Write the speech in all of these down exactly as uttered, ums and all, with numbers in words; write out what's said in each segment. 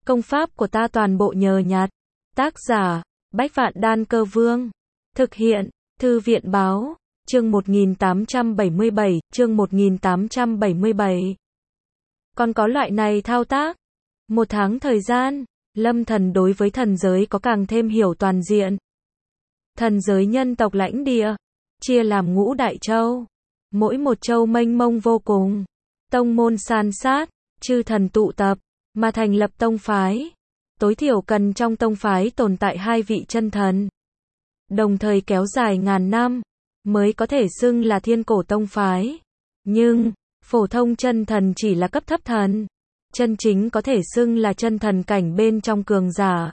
Công pháp của ta toàn bộ nhờ nhặt. Tác giả, Bách Vạn Đan Cơ Vương. Thực hiện, Thư viện Báo. Chương một nghìn tám trăm bảy mươi bảy, chương một nghìn tám trăm bảy mươi bảy. Còn có loại này thao tác. Một tháng thời gian, Lâm Thần đối với thần giới có càng thêm hiểu toàn diện. Thần giới nhân tộc lãnh địa, chia làm ngũ đại châu. Mỗi một châu mênh mông vô cùng. Tông môn san sát, chư thần tụ tập, mà thành lập tông phái. Tối thiểu cần trong tông phái tồn tại hai vị chân thần. Đồng thời kéo dài ngàn năm, mới có thể xưng là thiên cổ tông phái. Nhưng, phổ thông chân thần chỉ là cấp thấp thần. Chân chính có thể xưng là chân thần cảnh bên trong cường giả.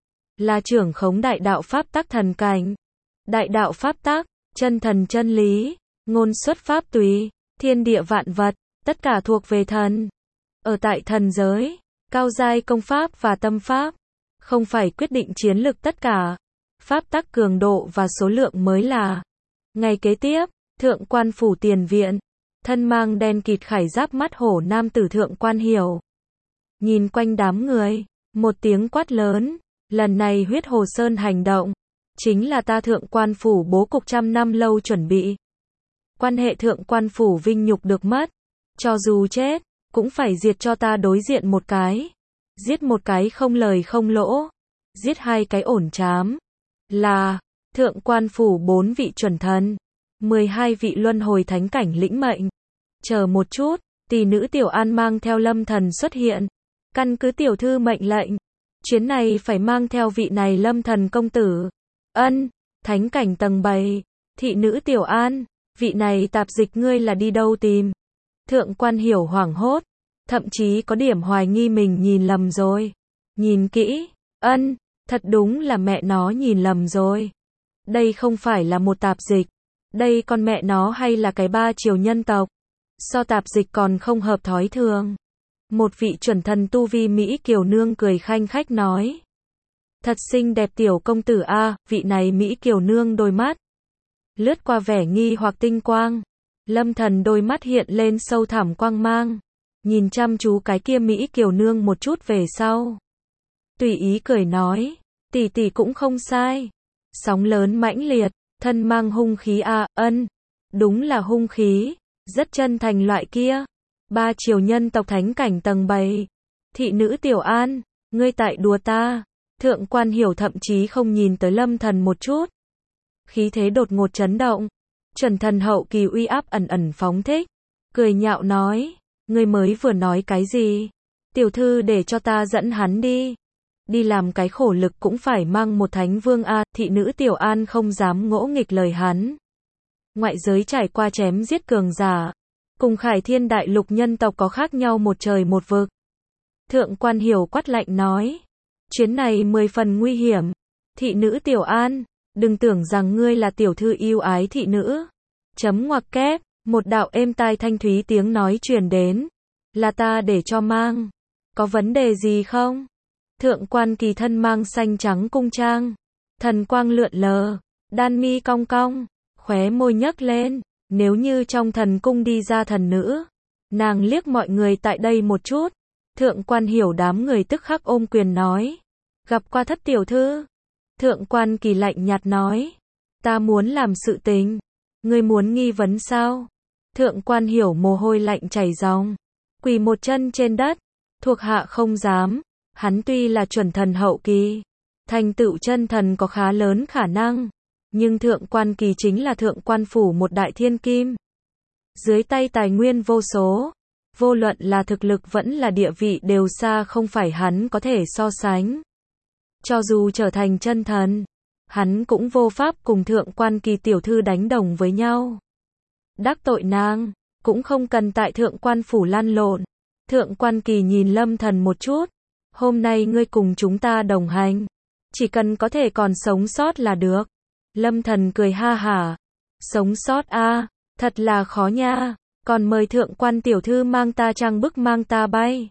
Là trưởng khống đại đạo pháp tắc thần cảnh. Đại đạo pháp tắc, chân thần chân lý, ngôn xuất pháp tùy, thiên địa vạn vật, tất cả thuộc về thần. Ở tại thần giới, cao giai công pháp và tâm pháp, không phải quyết định chiến lực tất cả. Pháp tắc cường độ và số lượng mới là. Ngày kế tiếp, Thượng Quan Phủ tiền viện, thân mang đen kịt khải giáp mắt hổ nam tử Thượng Quan Hiểu. Nhìn quanh đám người, một tiếng quát lớn, lần này huyết hồ sơn hành động, chính là ta Thượng Quan Phủ bố cục trăm năm lâu chuẩn bị. Quan hệ Thượng Quan Phủ vinh nhục được mất, cho dù chết, cũng phải diệt cho ta đối diện một cái. Giết một cái không lời không lỗ, giết hai cái ổn chám. Là, Thượng Quan Phủ bốn vị chuẩn thần, mười hai vị luân hồi thánh cảnh lĩnh mệnh. Chờ một chút, tỷ nữ Tiểu An mang theo Lâm Thần xuất hiện. Căn cứ tiểu thư mệnh lệnh, chuyến này phải mang theo vị này Lâm Thần công tử. Ân, thánh cảnh tầng bảy, thị nữ Tiểu An, vị này tạp dịch ngươi là đi đâu tìm? Thượng Quan Hiểu hoảng hốt, thậm chí có điểm hoài nghi mình nhìn lầm rồi. Nhìn kỹ, ân, thật đúng là mẹ nó nhìn lầm rồi. Đây không phải là một tạp dịch, đây con mẹ nó hay là cái ba triều nhân tộc. So tạp dịch còn không hợp thói thường. Một vị chuẩn thần tu vi Mỹ kiều nương cười khanh khách nói. Thật xinh đẹp tiểu công tử a, vị này Mỹ kiều nương đôi mắt. Lướt qua vẻ nghi hoặc tinh quang. Lâm Thần đôi mắt hiện lên sâu thẳm quang mang. Nhìn chăm chú cái kia Mỹ kiều nương một chút về sau. Tùy ý cười nói, tỷ tỷ cũng không sai. Sóng lớn mãnh liệt, thân mang hung khí a, ân. Đúng là hung khí, rất chân thành loại kia. Ba triều nhân tộc thánh cảnh tầng bảy. Thị nữ Tiểu An, ngươi tại đùa ta. Thượng Quan Hiểu thậm chí không nhìn tới Lâm Thần một chút. Khí thế đột ngột chấn động. Chuẩn thần hậu kỳ uy áp ẩn ẩn phóng thích. Cười nhạo nói, ngươi mới vừa nói cái gì? Tiểu thư để cho ta dẫn hắn đi. Đi làm cái khổ lực cũng phải mang một thánh vương a, thị nữ Tiểu An không dám ngỗ nghịch lời hắn. Ngoại giới trải qua chém giết cường giả. Cùng Khải Thiên đại lục nhân tộc có khác nhau một trời một vực. Thượng Quan Hiểu quát lạnh nói. Chuyến này mười phần nguy hiểm. Thị nữ Tiểu An, đừng tưởng rằng ngươi là tiểu thư yêu ái thị nữ. Chấm ngoặc kép, một đạo êm tai thanh thúy tiếng nói truyền đến. Là ta để cho mang. Có vấn đề gì không? Thượng Quan Kỳ thân mang xanh trắng cung trang. Thần quang lượn lờ. Đan mi cong cong. Khóe môi nhấc lên. Nếu như trong thần cung đi ra thần nữ, nàng liếc mọi người tại đây một chút. Thượng Quan Hiểu đám người tức khắc ôm quyền nói. Gặp qua thất tiểu thư. Thượng Quan Kỳ lạnh nhạt nói. Ta muốn làm sự tình. Ngươi muốn nghi vấn sao? Thượng Quan Hiểu mồ hôi lạnh chảy ròng. Quỳ một chân trên đất. Thuộc hạ không dám. Hắn tuy là chuẩn thần hậu kỳ. Thành tựu chân thần có khá lớn khả năng. Nhưng Thượng Quan Kỳ chính là Thượng Quan Phủ một đại thiên kim. Dưới tay tài nguyên vô số. Vô luận là thực lực vẫn là địa vị đều xa không phải hắn có thể so sánh. Cho dù trở thành chân thần, hắn cũng vô pháp cùng Thượng Quan Kỳ tiểu thư đánh đồng với nhau. Đắc tội nàng, cũng không cần tại Thượng Quan Phủ lăn lộn. Thượng Quan Kỳ nhìn Lâm Thần một chút. Hôm nay ngươi cùng chúng ta đồng hành. Chỉ cần có thể còn sống sót là được. Lâm Thần cười ha hả. Sống sót a, thật là khó nha. Còn mời Thượng Quan tiểu thư mang ta trang bức mang ta bay.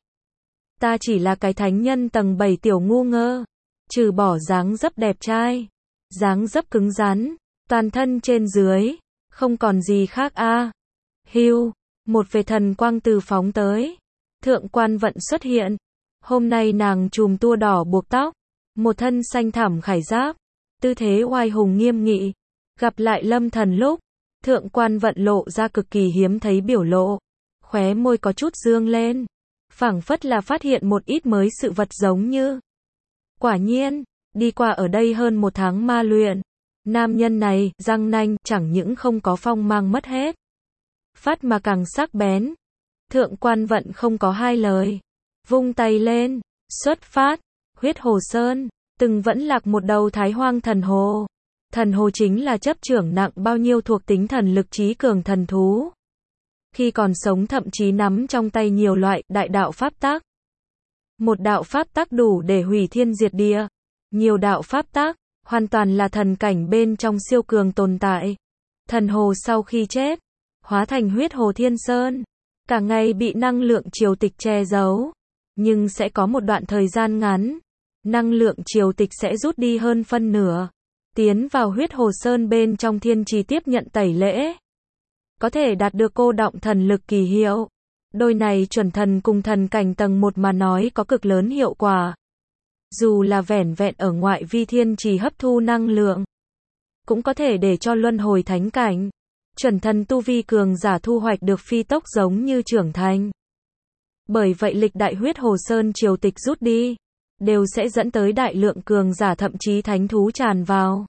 Ta chỉ là cái thánh nhân tầng bảy tiểu ngu ngơ. Trừ bỏ dáng dấp đẹp trai, dáng dấp cứng rắn, toàn thân trên dưới, không còn gì khác a. Hưu, một vệt thần quang từ phóng tới. Thượng Quan Vận xuất hiện. Hôm nay nàng chùm tua đỏ buộc tóc, một thân xanh thẳm khải giáp, tư thế oai hùng nghiêm nghị. Gặp lại Lâm Thần lúc, Thượng Quan Vận lộ ra cực kỳ hiếm thấy biểu lộ, khóe môi có chút dương lên, phảng phất là phát hiện một ít mới sự vật giống như. Quả nhiên, đi qua ở đây hơn một tháng ma luyện, nam nhân này, răng nanh, chẳng những không có phong mang mất hết, phát mà càng sắc bén. Thượng Quan Vận không có hai lời, vung tay lên, xuất phát. Huyết Hồ Sơn, từng vẫn lạc một đầu Thái Hoang thần hồ. Thần hồ chính là chấp trưởng nặng bao nhiêu thuộc tính thần lực trí cường thần thú. Khi còn sống thậm chí nắm trong tay nhiều loại đại đạo pháp tắc. Một đạo pháp tắc đủ để hủy thiên diệt địa. Nhiều đạo pháp tắc, hoàn toàn là thần cảnh bên trong siêu cường tồn tại. Thần hồ sau khi chết, hóa thành huyết hồ thiên sơn. Cả ngày bị năng lượng triều tịch che giấu. Nhưng sẽ có một đoạn thời gian ngắn, năng lượng triều tịch sẽ rút đi hơn phân nửa. Tiến vào huyết hồ sơn bên trong thiên trì tiếp nhận tẩy lễ. Có thể đạt được cô động thần lực kỳ hiệu. Đôi này chuẩn thần cùng thần cảnh tầng một mà nói có cực lớn hiệu quả. Dù là vẻn vẹn ở ngoại vi thiên trì hấp thu năng lượng, cũng có thể để cho luân hồi thánh cảnh. Chuẩn thần tu vi cường giả thu hoạch được phi tốc giống như trưởng thành. Bởi vậy lịch đại huyết hồ sơn triều tịch rút đi, đều sẽ dẫn tới đại lượng cường giả thậm chí thánh thú tràn vào.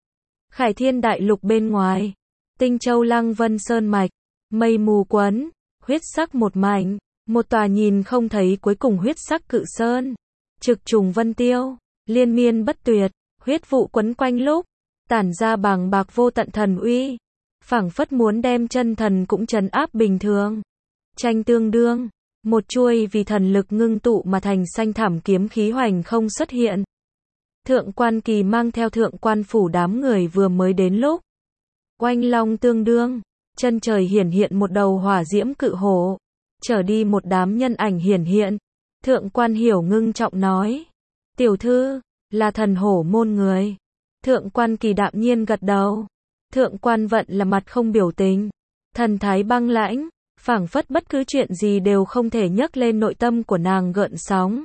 Khải Thiên đại lục bên ngoài, Tinh Châu Lăng Vân Sơn mạch, mây mù quấn, huyết sắc một mảnh, một tòa nhìn không thấy cuối cùng huyết sắc cự sơn, trực trùng vân tiêu, liên miên bất tuyệt, huyết vụ quấn quanh lúc, tản ra bàng bạc vô tận thần uy, phảng phất muốn đem chân thần cũng trấn áp bình thường. Tranh tương đương, một chuôi vì thần lực ngưng tụ mà thành xanh thảm kiếm khí hoành không xuất hiện. Thượng Quan Kỳ mang theo Thượng Quan phủ đám người vừa mới đến lúc. Oanh long tương đương, chân trời hiển hiện một đầu hỏa diễm cự hổ, trở đi một đám nhân ảnh hiển hiện. Thượng Quan Hiểu ngưng trọng nói, tiểu thư, là thần hổ môn người. Thượng Quan Kỳ đạm nhiên gật đầu. Thượng Quan Vận là mặt không biểu tình, thần thái băng lãnh, phảng phất bất cứ chuyện gì đều không thể nhấc lên nội tâm của nàng gợn sóng.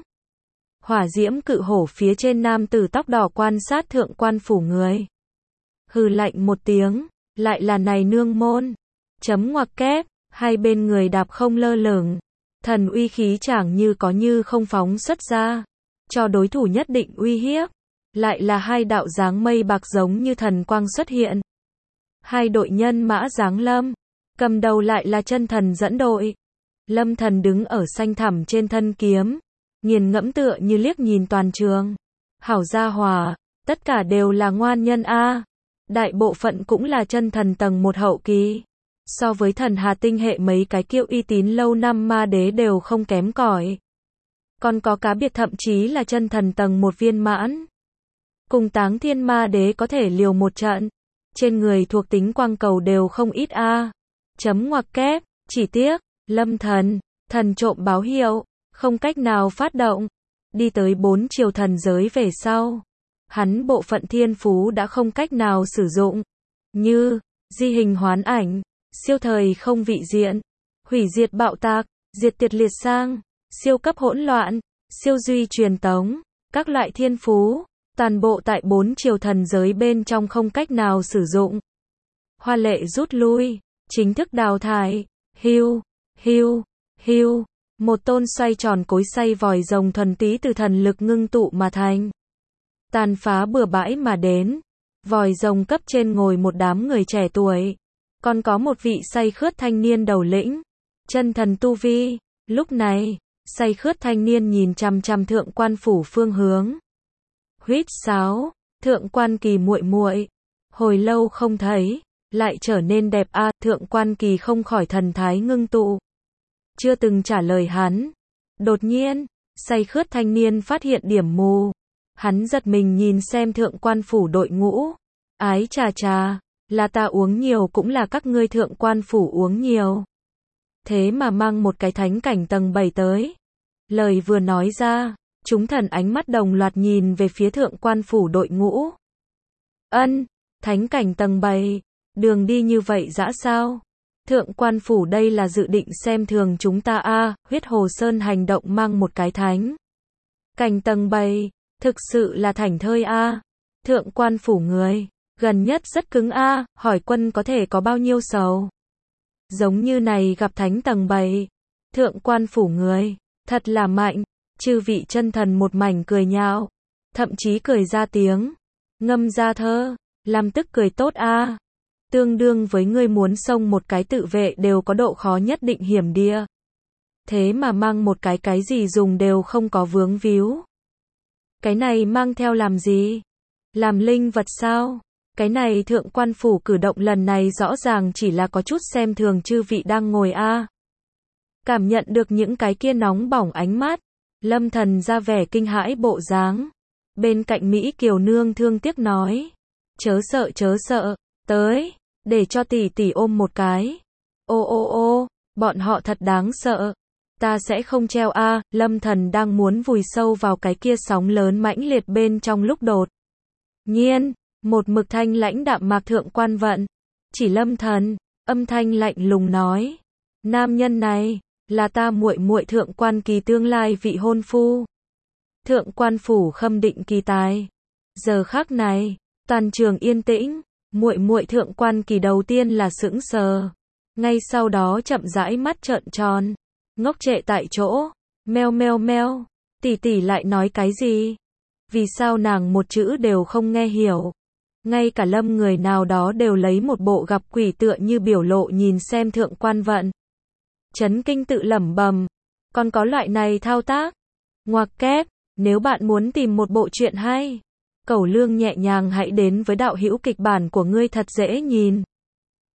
Hỏa diễm cự hổ phía trên nam tử tóc đỏ quan sát Thượng Quan phủ người. Hừ lạnh một tiếng, lại là này nương môn. Chấm ngoặc kép, hai bên người đạp không lơ lửng. Thần uy khí chẳng như có như không phóng xuất ra. Cho đối thủ nhất định uy hiếp. Lại là hai đạo dáng mây bạc giống như thần quang xuất hiện. Hai đội nhân mã giáng lâm. Cầm đầu lại là chân thần dẫn đội. Lâm Thần đứng ở xanh thẳm trên thân kiếm, nghiền ngẫm tựa như liếc nhìn toàn trường. Hảo gia hòa, tất cả đều là ngoan nhân a. Đại bộ phận cũng là chân thần tầng một hậu kỳ. So với thần Hà tinh hệ mấy cái kiêu uy tín lâu năm ma đế đều không kém cỏi. Còn có cá biệt thậm chí là chân thần tầng một viên mãn. Cùng Táng Thiên ma đế có thể liều một trận. Trên người thuộc tính quang cầu đều không ít a. Chấm ngoặc kép, chỉ tiếc, Lâm Thần, thần trộm báo hiệu, không cách nào phát động. Đi tới bốn chiều thần giới về sau, hắn bộ phận thiên phú đã không cách nào sử dụng. Như, di hình hoán ảnh, siêu thời không vị diện, hủy diệt bạo tạc, diệt tiệt liệt sang, siêu cấp hỗn loạn, siêu duy truyền tống, các loại thiên phú, toàn bộ tại bốn chiều thần giới bên trong không cách nào sử dụng. Hoa lệ rút lui, chính thức đào thải, hưu, hưu, hưu, một tôn xoay tròn cối xay vòi rồng thuần túy từ thần lực ngưng tụ mà thành. Tàn phá bừa bãi mà đến, vòi rồng cấp trên ngồi một đám người trẻ tuổi, còn có một vị say khướt thanh niên đầu lĩnh, chân thần tu vi. Lúc này, say khướt thanh niên nhìn chằm chằm Thượng Quan phủ phương hướng. Huýt sáo, Thượng Quan Kỳ muội muội, hồi lâu không thấy, lại trở nên đẹp a. À, Thượng Quan Kỳ không khỏi thần thái ngưng tụ. Chưa từng trả lời hắn. Đột nhiên, say khướt thanh niên phát hiện điểm mù. Hắn giật mình nhìn xem Thượng Quan phủ đội ngũ. Ái chà chà, là ta uống nhiều cũng là các ngươi Thượng Quan phủ uống nhiều. Thế mà mang một cái thánh cảnh tầng bảy tới. Lời vừa nói ra, chúng thần ánh mắt đồng loạt nhìn về phía Thượng Quan phủ đội ngũ. Ân, thánh cảnh tầng bảy, đường đi như vậy dã sao? Thượng Quan phủ đây là dự định xem thường chúng ta a. À, huyết hồ sơn hành động mang một cái thánh Cảnh tầng bảy, thực sự là thảnh thơi a. Thượng quan phủ người, gần nhất rất cứng a, hỏi quân có thể có bao nhiêu sầu. Giống như này gặp thánh tầng bảy. Thượng quan phủ người, thật là mạnh. Chư vị chân thần một mảnh cười nhạo, thậm chí cười ra tiếng, ngâm ra thơ, làm tức cười tốt a. Tương đương với ngươi muốn xông một cái tự vệ đều có độ khó nhất định hiểm địa. Thế mà mang một cái cái gì dùng đều không có vướng víu. Cái này mang theo làm gì? Làm linh vật sao? Cái này thượng quan phủ cử động lần này rõ ràng chỉ là có chút xem thường chư vị đang ngồi a. Cảm nhận được những cái kia nóng bỏng ánh mắt, Lâm Thần ra vẻ kinh hãi bộ dáng. Bên cạnh Mỹ Kiều nương thương tiếc nói, chớ sợ chớ sợ, tới, để cho tỷ tỷ ôm một cái. Ô ô ô, bọn họ thật đáng sợ. Ta sẽ không treo a. Lâm Thần đang muốn vùi sâu vào cái kia sóng lớn mãnh liệt bên trong lúc đột nhiên, một mực thanh lãnh đạm mạc thượng quan vận, chỉ Lâm Thần, âm thanh lạnh lùng nói, nam nhân này là ta muội muội thượng quan kỳ tương lai vị hôn phu. Thượng quan phủ khâm định kỳ tài. Giờ khắc này, toàn trường yên tĩnh, muội muội thượng quan kỳ đầu tiên là sững sờ, ngay sau đó chậm rãi mắt trợn tròn, ngốc trệ tại chỗ, meo meo meo, tỷ tỷ lại nói cái gì? Vì sao nàng một chữ đều không nghe hiểu? Ngay cả Lâm người nào đó đều lấy một bộ gặp quỷ tựa như biểu lộ nhìn xem thượng quan vận. Chấn kinh tự lẩm bẩm, còn có loại này thao tác. Ngoặc kép, nếu bạn muốn tìm một bộ truyện hay, Cẩu Lương nhẹ nhàng hãy đến với đạo hữu kịch bản của ngươi thật dễ nhìn.